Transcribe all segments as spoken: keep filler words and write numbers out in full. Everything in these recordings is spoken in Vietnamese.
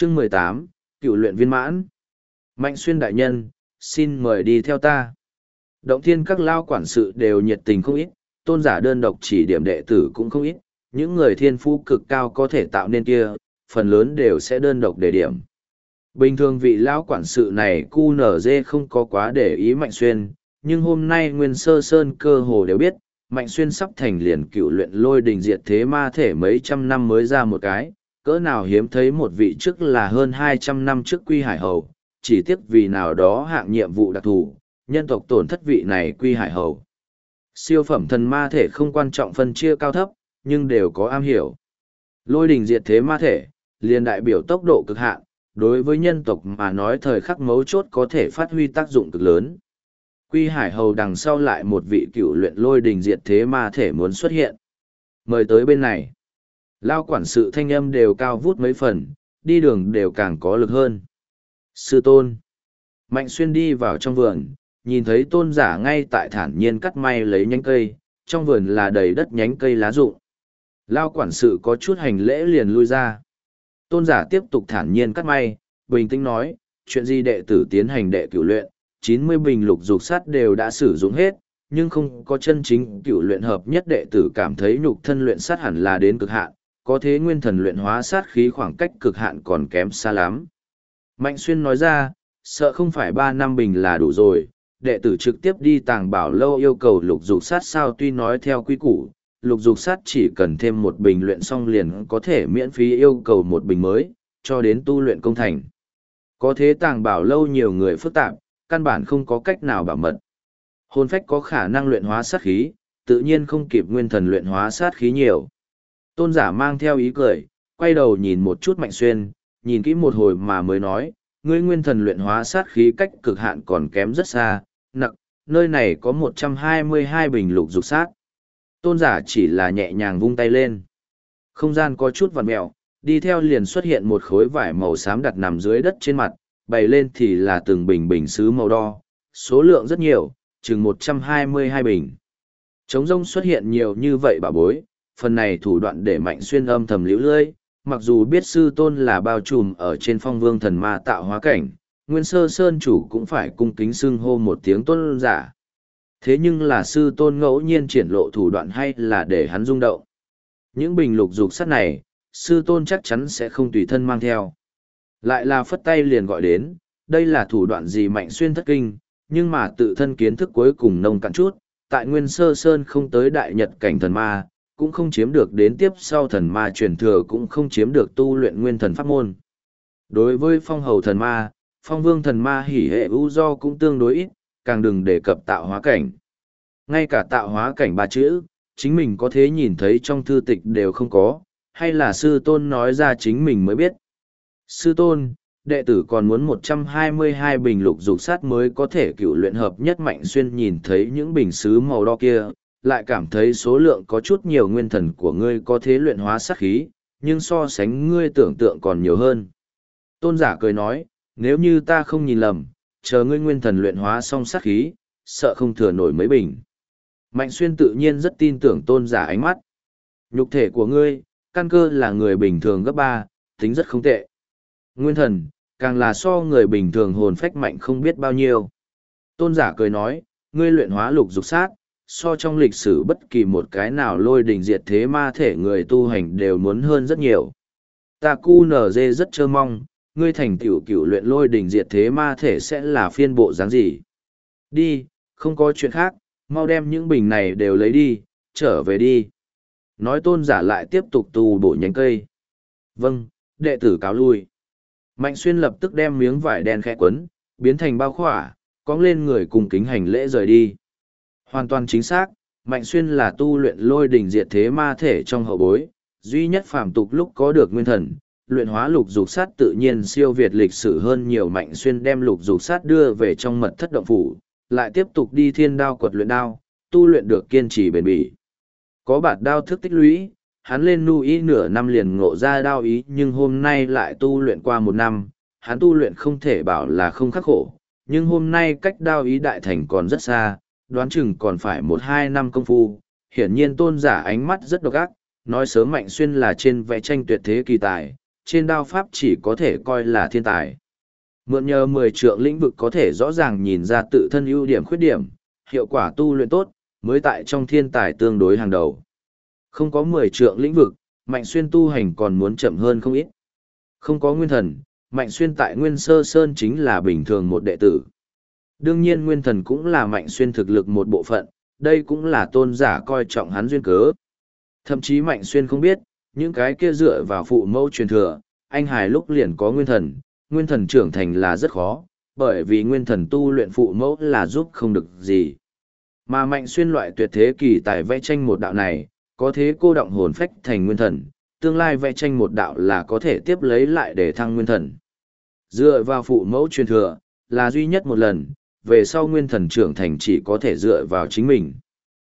Chương mười tám, Cựu luyện viên mãn. Mạnh Xuyên đại nhân, xin mời đi theo ta. Động thiên các lao quản sự đều nhiệt tình không ít, tôn giả đơn độc chỉ điểm đệ tử cũng không ít, những người thiên phú cực cao có thể tạo nên kia, phần lớn đều sẽ đơn độc đề điểm. Bình thường vị lão quản sự này cu nở dê không có quá để ý Mạnh Xuyên, nhưng hôm nay Nguyên Sơ Sơn cơ hồ đều biết, Mạnh Xuyên sắp thành liền cựu luyện lôi đình diệt thế ma thể mấy trăm năm mới ra một cái, cỡ nào hiếm thấy một vị trước là hơn hai trăm năm trước Quy Hải Hầu, chỉ tiếc vì nào đó hạng nhiệm vụ đặc thù, nhân tộc tổn thất vị này Quy Hải Hầu. Siêu phẩm thần ma thể không quan trọng phân chia cao thấp, nhưng đều có am hiểu. Lôi đình diệt thế ma thể, liền đại biểu tốc độ cực hạn, đối với nhân tộc mà nói thời khắc mấu chốt có thể phát huy tác dụng cực lớn. Quy Hải Hầu đằng sau lại một vị cựu luyện lôi đình diệt thế ma thể muốn xuất hiện. Mời tới bên này. Lao quản sự thanh âm đều cao vút mấy phần, đi đường đều càng có lực hơn. Sư tôn. Mạnh Xuyên đi vào trong vườn, nhìn thấy tôn giả ngay tại thản nhiên cắt may lấy nhánh cây, trong vườn là đầy đất nhánh cây lá rụng. Lao quản sự có chút hành lễ liền lui ra. Tôn giả tiếp tục thản nhiên cắt may, bình tĩnh nói, chuyện gì đệ tử tiến hành đệ cửu luyện, chín mươi bình lục dục sát đều đã sử dụng hết, nhưng không có chân chính cửu luyện hợp nhất đệ tử cảm thấy nhục thân luyện sát hẳn là đến cực hạn, có thế nguyên thần luyện hóa sát khí khoảng cách cực hạn còn kém xa lắm. Mạnh Xuyên nói ra, sợ không phải ba năm bình là đủ rồi, đệ tử trực tiếp đi tàng bảo lâu yêu cầu lục dục sát sao tuy nói theo quy củ, lục dục sát chỉ cần thêm một bình luyện xong liền có thể miễn phí yêu cầu một bình mới, cho đến tu luyện công thành. Có thế tàng bảo lâu nhiều người phức tạp, căn bản không có cách nào bảo mật. Hồn phách có khả năng luyện hóa sát khí, tự nhiên không kịp nguyên thần luyện hóa sát khí nhiều. Tôn giả mang theo ý cười, quay đầu nhìn một chút Mạnh Xuyên, nhìn kỹ một hồi mà mới nói, ngươi nguyên thần luyện hóa sát khí cách cực hạn còn kém rất xa, nặng, nơi này có một trăm hai mươi hai bình lục dục sát. Tôn giả chỉ là nhẹ nhàng vung tay lên. Không gian có chút vặn mẹo, đi theo liền xuất hiện một khối vải màu xám đặt nằm dưới đất trên mặt, bày lên thì là từng bình bình sứ màu đo, số lượng rất nhiều, chừng một trăm hai mươi hai bình. Trống rông xuất hiện nhiều như vậy bà bối, phần này thủ đoạn để Mạnh Xuyên âm thầm liễu lưỡi, mặc dù biết sư tôn là bao trùm ở trên phong vương thần ma tạo hóa cảnh, Nguyên Sơ Sơn chủ cũng phải cung kính xưng hô một tiếng tôn giả. Thế nhưng là sư tôn ngẫu nhiên triển lộ thủ đoạn hay là để hắn rung động. Những bình lục dục sắt này, sư tôn chắc chắn sẽ không tùy thân mang theo. Lại là phất tay liền gọi đến, đây là thủ đoạn gì Mạnh Xuyên thất kinh, nhưng mà tự thân kiến thức cuối cùng nông cạn chút, tại Nguyên Sơ Sơn không tới đại nhật cảnh thần ma, cũng không chiếm được đến tiếp sau thần ma truyền thừa cũng không chiếm được tu luyện nguyên thần pháp môn. Đối với phong hầu thần ma, phong vương thần ma hỉ hệ ưu do cũng tương đối ít, càng đừng đề cập tạo hóa cảnh. Ngay cả tạo hóa cảnh ba chữ, chính mình có thế nhìn thấy trong thư tịch đều không có, hay là sư tôn nói ra chính mình mới biết. Sư tôn, đệ tử còn muốn một trăm hai mươi hai bình lục dục sát mới có thể cựu luyện hợp nhất. Mạnh Xuyên nhìn thấy những bình sứ màu đo kia, lại cảm thấy số lượng có chút nhiều, nguyên thần của ngươi có thế luyện hóa sát khí, nhưng so sánh ngươi tưởng tượng còn nhiều hơn. Tôn giả cười nói, nếu như ta không nhìn lầm, chờ ngươi nguyên thần luyện hóa xong sát khí, sợ không thừa nổi mấy bình. Mạnh Xuyên tự nhiên rất tin tưởng tôn giả ánh mắt. Nhục thể của ngươi, căn cơ là người bình thường gấp ba, tính rất không tệ. Nguyên thần, càng là so người bình thường hồn phách mạnh không biết bao nhiêu. Tôn giả cười nói, ngươi luyện hóa lục dục sát, so trong lịch sử bất kỳ một cái nào lôi đình diệt thế ma thể người tu hành đều muốn hơn rất nhiều. Ta cu nở dê rất trơ mong, ngươi thành tiểu cửu luyện lôi đình diệt thế ma thể sẽ là phiên bộ dáng gì. Đi, không có chuyện khác, mau đem những bình này đều lấy đi, trở về đi. Nói tôn giả lại tiếp tục tu bổ nhánh cây. Vâng, đệ tử cáo lui. Mạnh Xuyên lập tức đem miếng vải đen khẽ quấn, biến thành bao khỏa, cong lên người cùng kính hành lễ rời đi. Hoàn toàn chính xác, Mạnh Xuyên là tu luyện lôi đình diệt thế ma thể trong hậu bối, duy nhất phàm tục lúc có được nguyên thần, luyện hóa lục dục sát tự nhiên siêu việt lịch sử hơn nhiều. Mạnh Xuyên đem lục dục sát đưa về trong mật thất động phủ, lại tiếp tục đi thiên đao quật luyện đao, tu luyện được kiên trì bền bỉ. Có bạt đao thức tích lũy, hắn lên nu ý nửa năm liền ngộ ra đao ý, nhưng hôm nay lại tu luyện qua một năm, hắn tu luyện không thể bảo là không khắc khổ, nhưng hôm nay cách đao ý đại thành còn rất xa, đoán chừng còn phải một hai năm công phu. Hiển nhiên tôn giả ánh mắt rất độc ác, nói sớm Mạnh Xuyên là trên vẽ tranh tuyệt thế kỳ tài, trên đao pháp chỉ có thể coi là thiên tài. Mượn nhờ mười trượng lĩnh vực có thể rõ ràng nhìn ra tự thân ưu điểm khuyết điểm, hiệu quả tu luyện tốt, mới tại trong thiên tài tương đối hàng đầu. Không có mười trượng lĩnh vực, Mạnh Xuyên tu hành còn muốn chậm hơn không ít. Không có nguyên thần, Mạnh Xuyên tại Nguyên Sơ Sơn chính là bình thường một đệ tử. Đương nhiên nguyên thần cũng là Mạnh Xuyên thực lực một bộ phận, đây cũng là tôn giả coi trọng hắn duyên cớ. Thậm chí Mạnh Xuyên không biết, những cái kia dựa vào phụ mẫu truyền thừa, anh hài lúc liền có nguyên thần, nguyên thần trưởng thành là rất khó, bởi vì nguyên thần tu luyện phụ mẫu là giúp không được gì. Mà Mạnh Xuyên loại tuyệt thế kỳ tài vẽ tranh một đạo này, có thế cô động hồn phách thành nguyên thần, tương lai vẽ tranh một đạo là có thể tiếp lấy lại để thăng nguyên thần. Dựa vào phụ mẫu truyền thừa, là duy nhất một lần, về sau nguyên thần trưởng thành chỉ có thể dựa vào chính mình.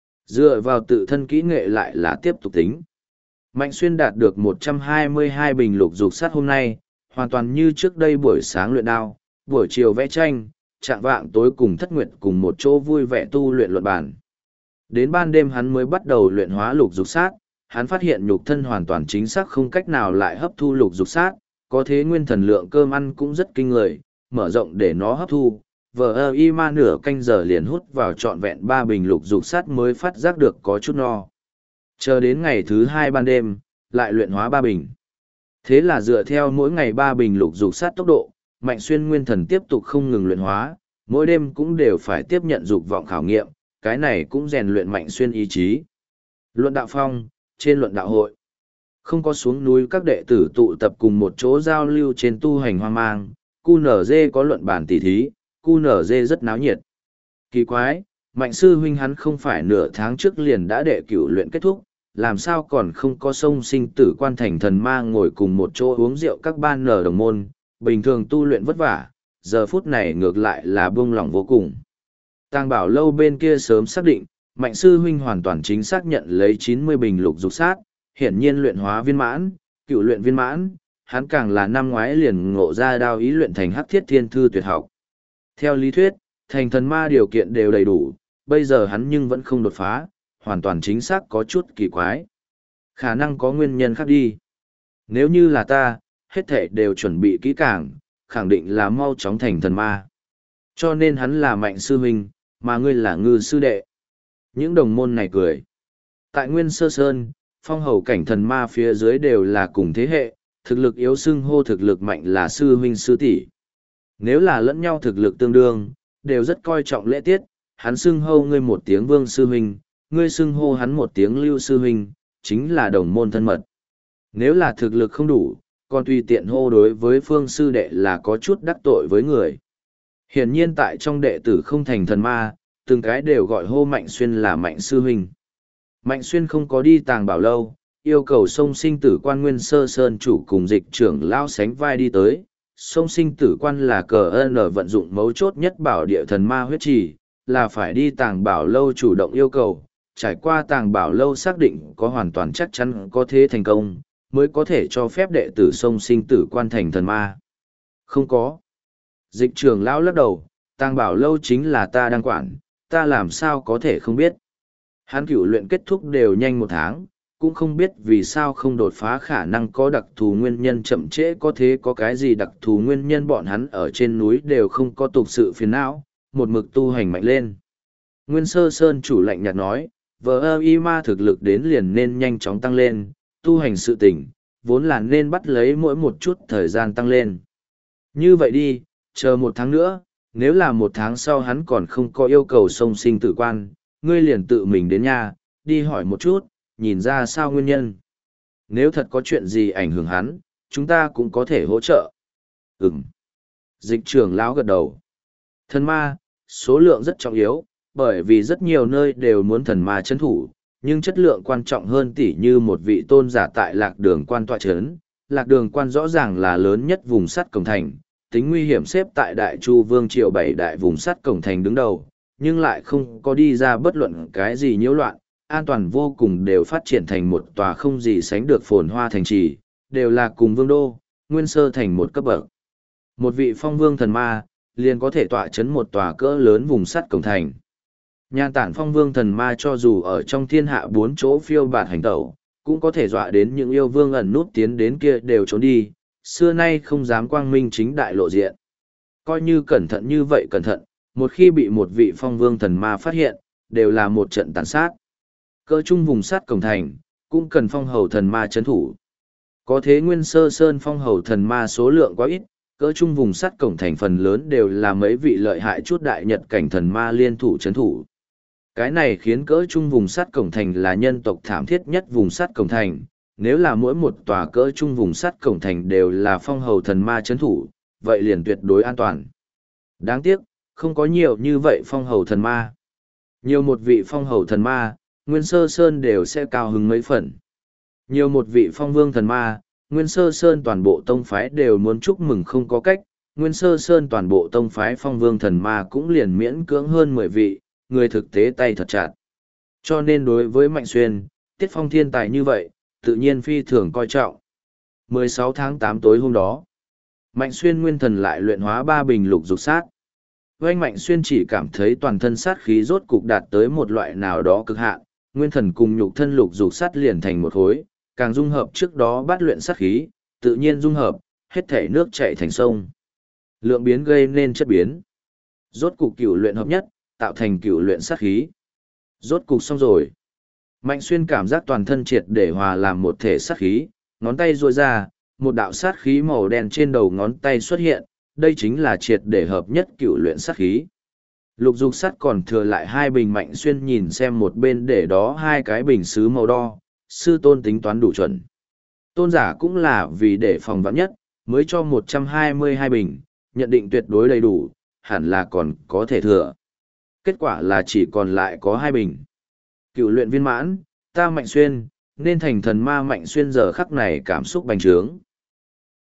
Dựa vào tự thân kỹ nghệ lại là tiếp tục tính. Mạnh Xuyên đạt được một trăm hai mươi hai bình lục dục sát hôm nay, hoàn toàn như trước đây buổi sáng luyện đao, buổi chiều vẽ tranh, trạng vạng tối cùng Thất Nguyệt cùng một chỗ vui vẻ tu luyện luận bản. Đến ban đêm hắn mới bắt đầu luyện hóa lục dục sát, hắn phát hiện nhục thân hoàn toàn chính xác không cách nào lại hấp thu lục dục sát, có thế nguyên thần lượng cơm ăn cũng rất kinh người, mở rộng để nó hấp thu. Vờ ơ y ma nửa canh giờ liền hút vào trọn vẹn ba bình lục dục sát mới phát giác được có chút no. Chờ đến ngày thứ hai ban đêm, lại luyện hóa ba bình. Thế là dựa theo mỗi ngày ba bình lục dục sát tốc độ, Mạnh Xuyên nguyên thần tiếp tục không ngừng luyện hóa, mỗi đêm cũng đều phải tiếp nhận dục vọng khảo nghiệm, cái này cũng rèn luyện Mạnh Xuyên ý chí. Luận đạo phong, trên luận đạo hội. Không có xuống núi các đệ tử tụ tập cùng một chỗ giao lưu trên tu hành hoang mang, cu nở dê có luận bản tỉ thí, cu nở dê rất náo nhiệt. Kỳ quái, Mạnh sư huynh hắn không phải nửa tháng trước liền đã đệ cửu luyện kết thúc, làm sao còn không có sông sinh tử quan thành thần ma ngồi cùng một chỗ uống rượu các ban nở đồng môn, bình thường tu luyện vất vả, giờ phút này ngược lại là buông lỏng vô cùng. Tàng Bảo Lâu bên kia sớm xác định, Mạnh sư huynh hoàn toàn chính xác nhận lấy chín mươi bình lục dục sát, hiển nhiên luyện hóa viên mãn, cựu luyện viên mãn, hắn càng là năm ngoái liền ngộ ra đao ý luyện thành hắc thiết thiên thư tuyệt học. Theo lý thuyết, thành thần ma điều kiện đều đầy đủ, bây giờ hắn nhưng vẫn không đột phá, hoàn toàn chính xác có chút kỳ quái. Khả năng có nguyên nhân khác đi. Nếu như là ta, hết thảy đều chuẩn bị kỹ càng, khẳng định là mau chóng thành thần ma. Cho nên hắn là Mạnh sư huynh, mà ngươi là Ngư sư đệ. Những đồng môn này cười. Tại Nguyên Sơ Sơn, phong hầu cảnh thần ma phía dưới đều là cùng thế hệ, thực lực yếu xưng hô thực lực mạnh là sư huynh sư tỷ. Nếu là lẫn nhau thực lực tương đương, đều rất coi trọng lễ tiết, hắn xưng hô ngươi một tiếng Vương sư huynh, ngươi xưng hô hắn một tiếng Lưu sư huynh, chính là đồng môn thân mật. Nếu là thực lực không đủ, còn tùy tiện hô đối với Phương sư đệ là có chút đắc tội với người. Hiển nhiên tại trong đệ tử không thành thần ma, từng cái đều gọi hô Mạnh Xuyên là Mạnh sư huynh. Mạnh Xuyên không có đi Tàng Bảo Lâu, yêu cầu sông sinh tử quan Nguyên Sơ Sơn chủ cùng dịch trưởng lao sánh vai đi tới. Sông sinh tử quan là cờ ơn vận dụng mấu chốt nhất bảo địa thần ma huyết trì, là phải đi Tàng Bảo Lâu chủ động yêu cầu, trải qua Tàng Bảo Lâu xác định có hoàn toàn chắc chắn có thế thành công, mới có thể cho phép đệ tử sông sinh tử quan thành thần ma. Không có. Dịch trưởng lão lắc đầu, Tàng Bảo Lâu chính là ta đang quản, ta làm sao có thể không biết. Hắn cửu luyện kết thúc đều nhanh một tháng, cũng không biết vì sao không đột phá khả năng có đặc thù nguyên nhân chậm trễ, có thế có cái gì đặc thù nguyên nhân bọn hắn ở trên núi đều không có tục sự phiền não, một mực tu hành mạnh lên. Nguyên Sơ Sơn chủ lạnh nhạt nói, vờ ơ y ma thực lực đến liền nên nhanh chóng tăng lên, tu hành sự tỉnh, vốn là nên bắt lấy mỗi một chút thời gian tăng lên. Như vậy đi, chờ một tháng nữa, nếu là một tháng sau hắn còn không có yêu cầu sông sinh tử quan, ngươi liền tự mình đến nhà, đi hỏi một chút, nhìn ra sao nguyên nhân. Nếu thật có chuyện gì ảnh hưởng hắn, chúng ta cũng có thể hỗ trợ. Ừm. Dịch trưởng lão gật đầu. Thần ma, số lượng rất trọng yếu, bởi vì rất nhiều nơi đều muốn thần ma chấn thủ, nhưng chất lượng quan trọng hơn tỉ như một vị tôn giả tại lạc đường quan tọa chấn. Lạc đường quan rõ ràng là lớn nhất vùng sắt cổng thành, tính nguy hiểm xếp tại Đại Chu Vương Triều bảy đại vùng sắt cổng thành đứng đầu, nhưng lại không có đi ra bất luận cái gì nhiễu loạn, an toàn vô cùng, đều phát triển thành một tòa không gì sánh được phồn hoa thành trì, đều là cùng vương đô, Nguyên Sơ thành một cấp bậc. Một vị phong vương thần ma, liền có thể tọa chấn một tòa cỡ lớn vùng sắt cổng thành. Nhan tản phong vương thần ma cho dù ở trong thiên hạ bốn chỗ phiêu bạt hành tẩu, cũng có thể dọa đến những yêu vương ẩn nút tiến đến kia đều trốn đi, xưa nay không dám quang minh chính đại lộ diện. Coi như cẩn thận như vậy cẩn thận, một khi bị một vị phong vương thần ma phát hiện, đều là một trận tàn sát. Cỡ chung vùng sát cổng thành, cũng cần phong hầu thần ma chấn thủ. Có thế Nguyên Sơ Sơn phong hầu thần ma số lượng quá ít, cỡ chung vùng sắt cổng thành phần lớn đều là mấy vị lợi hại chút đại nhật cảnh thần ma liên thủ chấn thủ. Cái này khiến cỡ chung vùng sắt cổng thành là nhân tộc thảm thiết nhất vùng sắt cổng thành, nếu là mỗi một tòa cỡ chung vùng sắt cổng thành đều là phong hầu thần ma chấn thủ, vậy liền tuyệt đối an toàn. Đáng tiếc, không có nhiều như vậy phong hầu thần ma. Nhiều một vị phong hầu thần ma, Nguyên Sơ Sơn đều sẽ cao hứng mấy phần. Nhiều một vị phong vương thần ma, Nguyên Sơ Sơn toàn bộ tông phái đều muốn chúc mừng không có cách, Nguyên Sơ Sơn toàn bộ tông phái phong vương thần ma cũng liền miễn cưỡng hơn mười vị, người thực tế tay thật chặt. Cho nên đối với Mạnh Xuyên, Tiết Phong thiên tài như vậy, tự nhiên phi thường coi trọng. mười sáu tháng tám tối hôm đó, Mạnh Xuyên nguyên thần lại luyện hóa ba bình lục dục sát. Oanh Mạnh Xuyên chỉ cảm thấy toàn thân sát khí rốt cục đạt tới một loại nào đó cực hạn, nguyên thần cùng nhục thân lục dục sát liền thành một khối, càng dung hợp trước đó bắt luyện sát khí, tự nhiên dung hợp, hết thể nước chảy thành sông. Lượng biến gây nên chất biến. Rốt cục cửu luyện hợp nhất, tạo thành cửu luyện sát khí. Rốt cục xong rồi. Mạnh Xuyên cảm giác toàn thân triệt để hòa làm một thể sát khí, ngón tay duỗi ra, một đạo sát khí màu đen trên đầu ngón tay xuất hiện, đây chính là triệt để hợp nhất cửu luyện sát khí. Lục dục sắt còn thừa lại hai bình. Mạnh Xuyên nhìn xem một bên để đó hai cái bình sứ màu đo, sư tôn tính toán đủ chuẩn. Tôn giả cũng là vì để phòng vạn nhất, mới cho một trăm hai mươi hai bình, nhận định tuyệt đối đầy đủ, hẳn là còn có thể thừa. Kết quả là chỉ còn lại có hai bình. Cựu luyện viên mãn, ta Mạnh Xuyên, nên thành thần ma. Mạnh Xuyên giờ khắc này cảm xúc bành trướng.